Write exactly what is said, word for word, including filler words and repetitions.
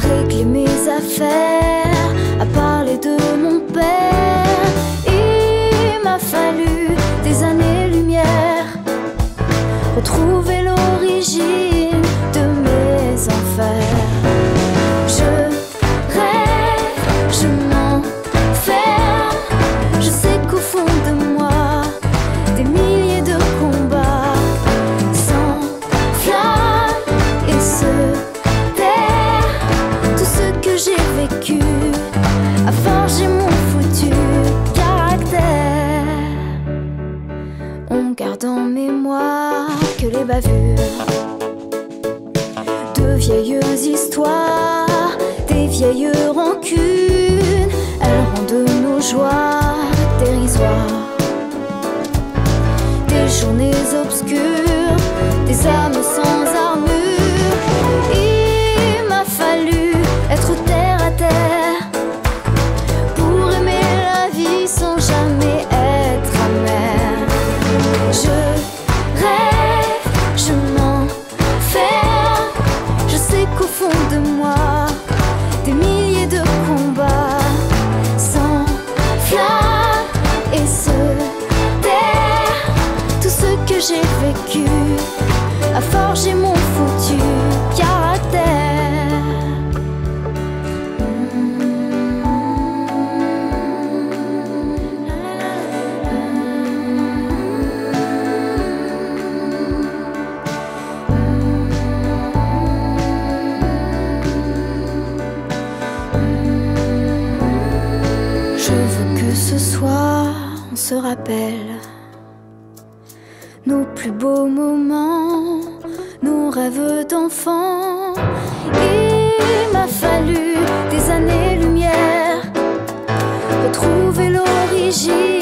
régler mes affaires, à parler de mon père. Il m'a fallu des années-lumière, retrouver l'origine de mes enfers. Je rêve, je m'enferme, je sais qu'au fond de moi, des milliers de combats s'enflamment et se terrent. Tout ce que j'ai vécu a forgé mon foutu caractère. On garde en mémoire que les bavures de vieilles histoires, des vieilles rancunes, elles rendent nos joies dérisoires. Des journées obscures, des âmes sans armure. Il m'a fallu être terre à terre pour aimer la vie sans jamais être amère. Je rêve, je m'enferme, je sais qu'au fond de moi, des milliers de combats s'enflamment et se terrent. Tout ce que j'ai vécu a forgé mon foutu caractère. Je veux que ce soir on se rappelle nos plus beaux moments, nos rêves d'enfants. Il m'a fallu des années-lumière, retrouver l'origine